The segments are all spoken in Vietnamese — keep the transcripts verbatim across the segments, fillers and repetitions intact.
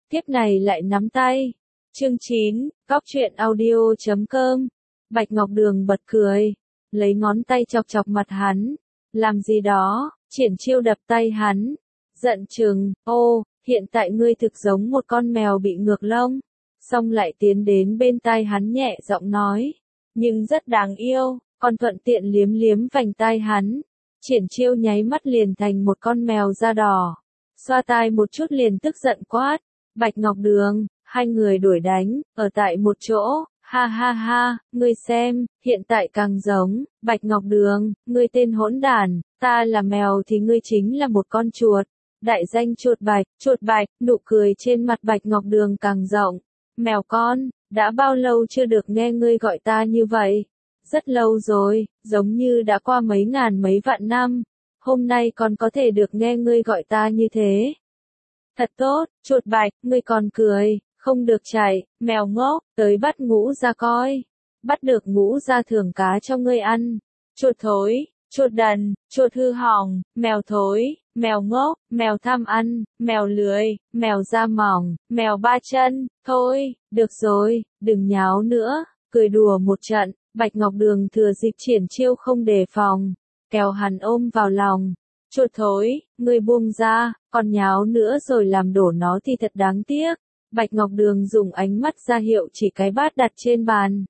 tiếp này lại nắm tay. Chương chín, Góc truyện audio chấm com. Bạch Ngọc Đường bật cười, lấy ngón tay chọc chọc mặt hắn. Làm gì đó? Triển Chiêu đập tay hắn, giận chừng, ô, hiện tại ngươi thực giống một con mèo bị ngược lông. Xong lại tiến đến bên tai hắn nhẹ giọng nói, nhưng rất đáng yêu, còn thuận tiện liếm liếm vành tai hắn. Triển Chiêu nháy mắt liền thành một con mèo da đỏ, xoa tai một chút liền tức giận quát, Bạch Ngọc Đường, hai người đuổi đánh, ở tại một chỗ, ha ha ha, ngươi xem, hiện tại càng giống, Bạch Ngọc Đường, ngươi tên hỗn đản, ta là mèo thì ngươi chính là một con chuột. Đại danh chuột bạch, chuột bạch, nụ cười trên mặt Bạch Ngọc Đường càng rộng. Mèo con, đã bao lâu chưa được nghe ngươi gọi ta như vậy? Rất lâu rồi, giống như đã qua mấy ngàn mấy vạn năm. Hôm nay còn có thể được nghe ngươi gọi ta như thế. Thật tốt, chuột bạch, ngươi còn cười, không được chạy, mèo ngốc, tới bắt ngũ ra coi. Bắt được ngũ ra thưởng cá cho ngươi ăn. Chuột thối, chuột đần, chuột hư hỏng, mèo thối, mèo ngốc, mèo tham ăn, mèo lười, mèo da mỏng, mèo ba chân, thôi, được rồi, đừng nháo nữa, cười đùa một trận, Bạch Ngọc Đường thừa dịp Triển Chiêu không đề phòng, kéo hắn ôm vào lòng. Chuột thối, ngươi buông ra, còn nháo nữa rồi làm đổ nó thì thật đáng tiếc. Bạch Ngọc Đường dùng ánh mắt ra hiệu chỉ cái bát đặt trên bàn.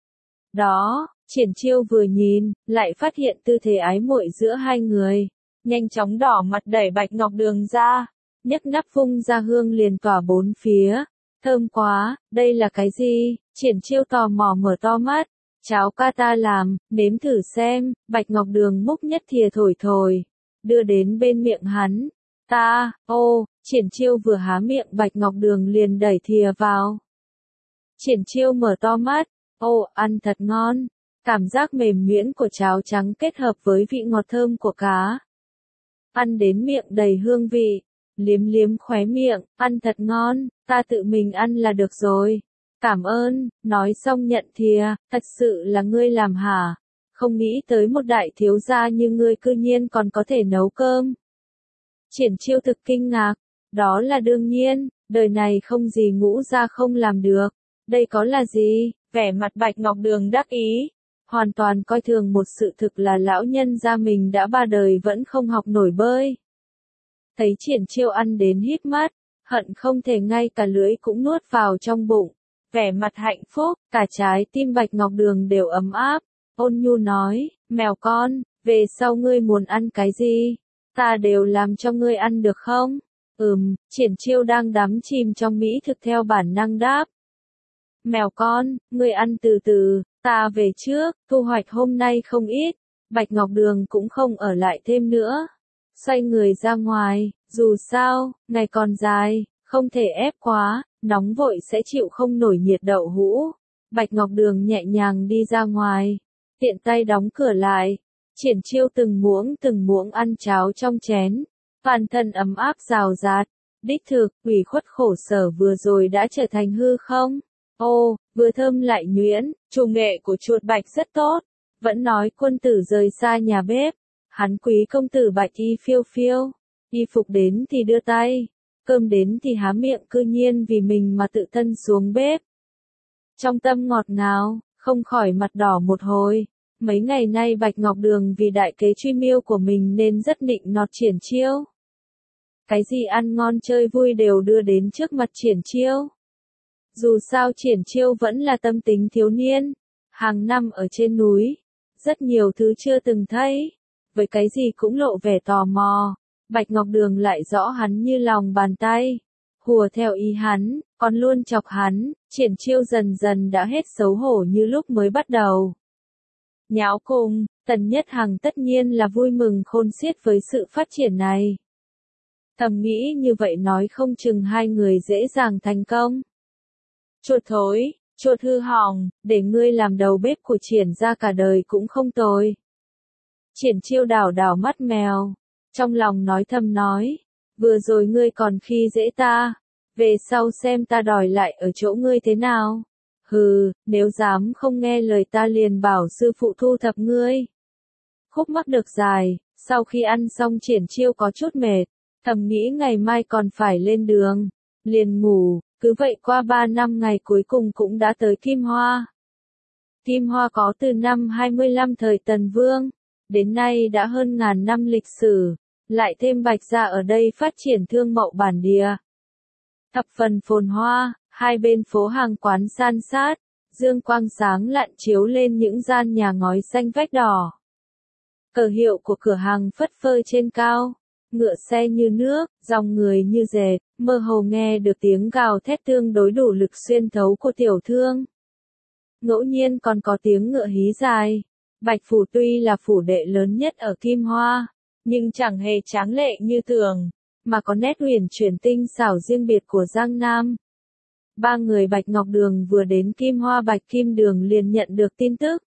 Đó, Triển Chiêu vừa nhìn, lại phát hiện tư thế ái muội giữa hai người. Nhanh chóng đỏ mặt đẩy Bạch Ngọc Đường ra, nhấc nắp vung ra hương liền tỏa bốn phía. Thơm quá, đây là cái gì? Triển Chiêu tò mò mở to mắt. Cháo ca ta làm, nếm thử xem. Bạch Ngọc Đường múc nhất thìa thổi thổi, đưa đến bên miệng hắn. Ta, ô, Triển Chiêu vừa há miệng Bạch Ngọc Đường liền đẩy thìa vào. Triển Chiêu mở to mắt, ô, ăn thật ngon. Cảm giác mềm nhuyễn của cháo trắng kết hợp với vị ngọt thơm của cá. Ăn đến miệng đầy hương vị, liếm liếm khóe miệng, ăn thật ngon, ta tự mình ăn là được rồi. Cảm ơn, nói xong nhận thìa, thật sự là ngươi làm hả? Không nghĩ tới một đại thiếu gia như ngươi cư nhiên còn có thể nấu cơm. Triển Chiêu thực kinh ngạc, đó là đương nhiên, đời này không gì ngũ gia không làm được. Đây có là gì? Vẻ mặt Bạch Ngọc Đường đắc ý, hoàn toàn coi thường một sự thực là lão nhân gia mình đã ba đời vẫn không học nổi bơi. Thấy Triển Chiêu ăn đến hít mắt, hận không thể ngay cả lưỡi cũng nuốt vào trong bụng. Vẻ mặt hạnh phúc, cả trái tim Bạch Ngọc Đường đều ấm áp. Ôn nhu nói, mèo con, về sau ngươi muốn ăn cái gì? Ta đều làm cho ngươi ăn được không? Ừm, Triển Chiêu đang đắm chìm trong mỹ thực theo bản năng đáp. Mèo con, ngươi ăn từ từ, ta về trước, thu hoạch hôm nay không ít. Bạch Ngọc Đường cũng không ở lại thêm nữa. Xoay người ra ngoài, dù sao, ngày còn dài, không thể ép quá, nóng vội sẽ chịu không nổi nhiệt đậu hũ. Bạch Ngọc Đường nhẹ nhàng đi ra ngoài, tiện tay đóng cửa lại. Triển Chiêu từng muỗng từng muỗng ăn cháo trong chén, toàn thân ấm áp rào rạt. Đích thực, ủy khuất khổ sở vừa rồi đã trở thành hư không? Ô, vừa thơm lại nhuyễn, chủ nghệ của chuột bạch rất tốt. Vẫn nói quân tử rời xa nhà bếp, hắn quý công tử Bạch y phiêu phiêu. Y phục đến thì đưa tay, cơm đến thì há miệng, cư nhiên vì mình mà tự thân xuống bếp. Trong tâm ngọt ngào, không khỏi mặt đỏ một hồi. Mấy ngày nay Bạch Ngọc Đường vì đại kế truy miêu của mình nên rất nịnh nọt Triển Chiêu. Cái gì ăn ngon chơi vui đều đưa đến trước mặt Triển Chiêu. Dù sao Triển Chiêu vẫn là tâm tính thiếu niên, hàng năm ở trên núi, rất nhiều thứ chưa từng thấy, với cái gì cũng lộ vẻ tò mò. Bạch Ngọc Đường lại rõ hắn như lòng bàn tay, hùa theo ý hắn, còn luôn chọc hắn. Triển Chiêu dần dần đã hết xấu hổ như lúc mới bắt đầu. Nháo cùng, Tần Nhất Hằng tất nhiên là vui mừng khôn xiết với sự phát triển này. Thầm nghĩ như vậy nói không chừng hai người dễ dàng thành công. Chuột thối, chuột hư hỏng, để ngươi làm đầu bếp của Triển ra cả đời cũng không tồi. Triển Chiêu đảo đảo mắt mèo, trong lòng nói thầm nói, vừa rồi ngươi còn khi dễ ta, về sau xem ta đòi lại ở chỗ ngươi thế nào. Hừ, nếu dám không nghe lời ta liền bảo sư phụ thu thập ngươi. Khúc mắc được dài, sau khi ăn xong Triển Chiêu có chút mệt, thầm nghĩ ngày mai còn phải lên đường. liền ngủ, cứ vậy qua ba năm ngày cuối cùng cũng đã tới Kim Hoa. Kim Hoa có từ năm hai mươi lăm thời Tần Vương, đến nay đã hơn ngàn năm lịch sử, lại thêm Bạch gia ở đây phát triển thương mậu bản địa. Thập phần phồn hoa, hai bên phố hàng quán san sát, dương quang sáng lạn chiếu lên những gian nhà ngói xanh vách đỏ. Cờ hiệu của cửa hàng phất phơ trên cao, ngựa xe như nước, dòng người như dệt, mơ hồ nghe được tiếng gào thét tương đối đủ lực xuyên thấu của tiểu thương. Ngẫu nhiên còn có tiếng ngựa hí dài. Bạch Phủ tuy là phủ đệ lớn nhất ở Kim Hoa, nhưng chẳng hề tráng lệ như thường, mà có nét huyền chuyển tinh xảo riêng biệt của Giang Nam. Ba người Bạch Ngọc Đường vừa đến Kim Hoa, Bạch Kim Đường liền nhận được tin tức.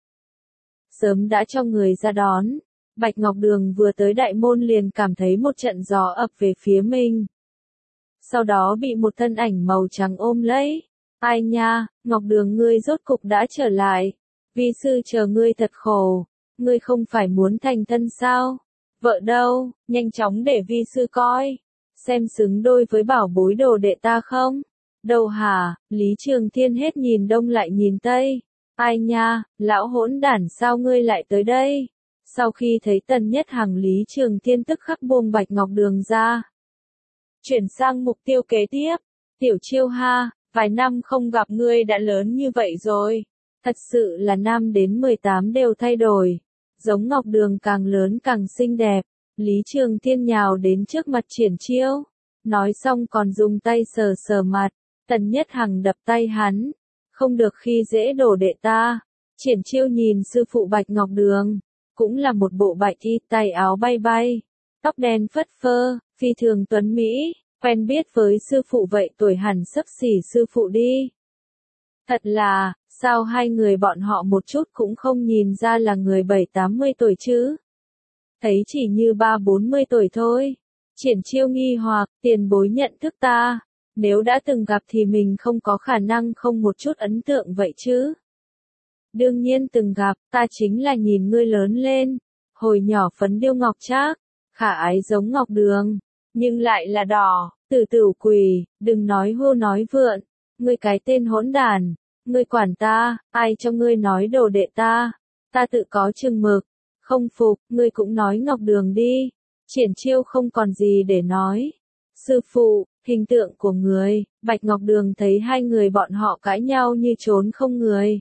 Sớm đã cho người ra đón, Bạch Ngọc Đường vừa tới đại môn liền cảm thấy một trận gió ập về phía mình. Sau đó bị một thân ảnh màu trắng ôm lấy. Ai nha, Ngọc Đường ngươi rốt cục đã trở lại. Vi sư chờ ngươi thật khổ. Ngươi không phải muốn thành thân sao? Vợ đâu, nhanh chóng để vi sư coi. Xem xứng đôi với bảo bối đồ đệ ta không? Đâu hả, Lý Trường Thiên hết nhìn đông lại nhìn tây. Ai nha, lão hỗn đản sao ngươi lại tới đây? Sau khi thấy Tần Nhất Hằng, Lý Trường Thiên tức khắc buông Bạch Ngọc Đường ra. Chuyển sang mục tiêu kế tiếp. Tiểu Chiêu ha, vài năm không gặp ngươi đã lớn như vậy rồi. Thật sự là nam đến mười tám đều thay đổi. Giống Ngọc Đường càng lớn càng xinh đẹp. Lý Trường Thiên nhào đến trước mặt Triển Chiêu. Nói xong còn dùng tay sờ sờ mặt. Tần Nhất Hằng đập tay hắn. Không được khi dễ đồ đệ ta. Triển Chiêu nhìn sư phụ Bạch Ngọc Đường. Cũng là một bộ bạch y, tay áo bay bay. Tóc đen phất phơ, phi thường tuấn Mỹ. Quen biết với sư phụ vậy tuổi hẳn xấp xỉ sư phụ đi. Thật là, sao hai người bọn họ một chút cũng không nhìn ra là người bảy tám mươi tuổi chứ? Thấy chỉ như ba bốn mươi tuổi thôi. Triển Chiêu nghi hoặc, tiền bối nhận thức ta. Nếu đã từng gặp thì mình không có khả năng không một chút ấn tượng vậy chứ. Đương nhiên từng gặp, ta chính là nhìn ngươi lớn lên. Hồi nhỏ phấn điêu ngọc trác, khả ái giống Ngọc Đường. Nhưng lại là đỏ, tử tử quỷ, đừng nói hô nói vượn. Ngươi cái tên hỗn đản, ngươi quản ta, ai cho ngươi nói đồ đệ ta. Ta tự có chừng mực, không phục, ngươi cũng nói Ngọc Đường đi. Triển Chiêu không còn gì để nói. Sư phụ, hình tượng của người, Bạch Ngọc Đường thấy hai người bọn họ cãi nhau như trốn không người.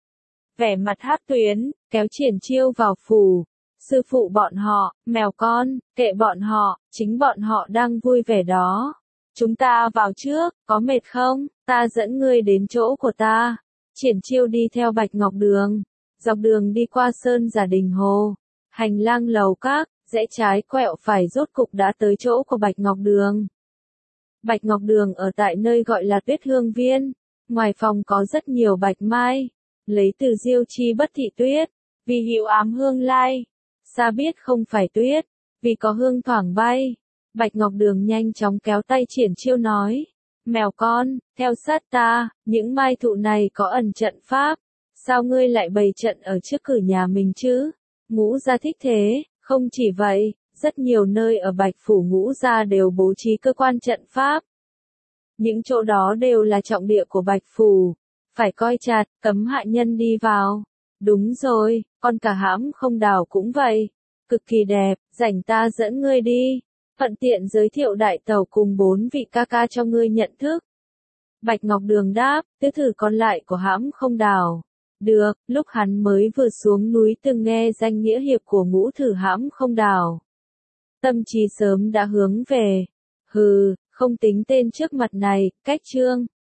Vẻ mặt hát tuyến, kéo Triển Chiêu vào phủ. Sư phụ bọn họ, mèo con, kệ bọn họ, chính bọn họ đang vui vẻ đó. Chúng ta vào trước, có mệt không? Ta dẫn ngươi đến chỗ của ta. Triển Chiêu đi theo Bạch Ngọc Đường. Dọc đường đi qua Sơn Giả Đình Hồ. Hành lang lầu các, rẽ trái quẹo phải rốt cục đã tới chỗ của Bạch Ngọc Đường. Bạch Ngọc Đường ở tại nơi gọi là Tuyết Hương Viên. Ngoài phòng có rất nhiều bạch mai. Lấy từ diêu chi bất thị tuyết. Vì hiệu ám hương lai. Xa biết không phải tuyết. Vì có hương thoảng bay. Bạch Ngọc Đường nhanh chóng kéo tay Triển Chiêu nói. Mèo con, theo sát ta, những mai thụ này có ẩn trận pháp. Sao ngươi lại bày trận ở trước cửa nhà mình chứ? Ngũ gia thích thế, không chỉ vậy, rất nhiều nơi ở Bạch Phủ Ngũ gia đều bố trí cơ quan trận pháp. Những chỗ đó đều là trọng địa của Bạch Phủ. Phải coi chặt, cấm hạ nhân đi vào. Đúng rồi, con cả Hãm Không Đào cũng vậy. Cực kỳ đẹp, rảnh ta dẫn ngươi đi. Thuận tiện giới thiệu đại tẩu cùng bốn vị ca ca cho ngươi nhận thức. Bạch Ngọc Đường đáp, tứ thử còn lại của Hãm Không Đào. Được, lúc hắn mới vừa xuống núi từng nghe danh nghĩa hiệp của ngũ thử Hãm Không Đào. Tâm trí sớm đã hướng về. Hừ, không tính tên trước mặt này, cách chương.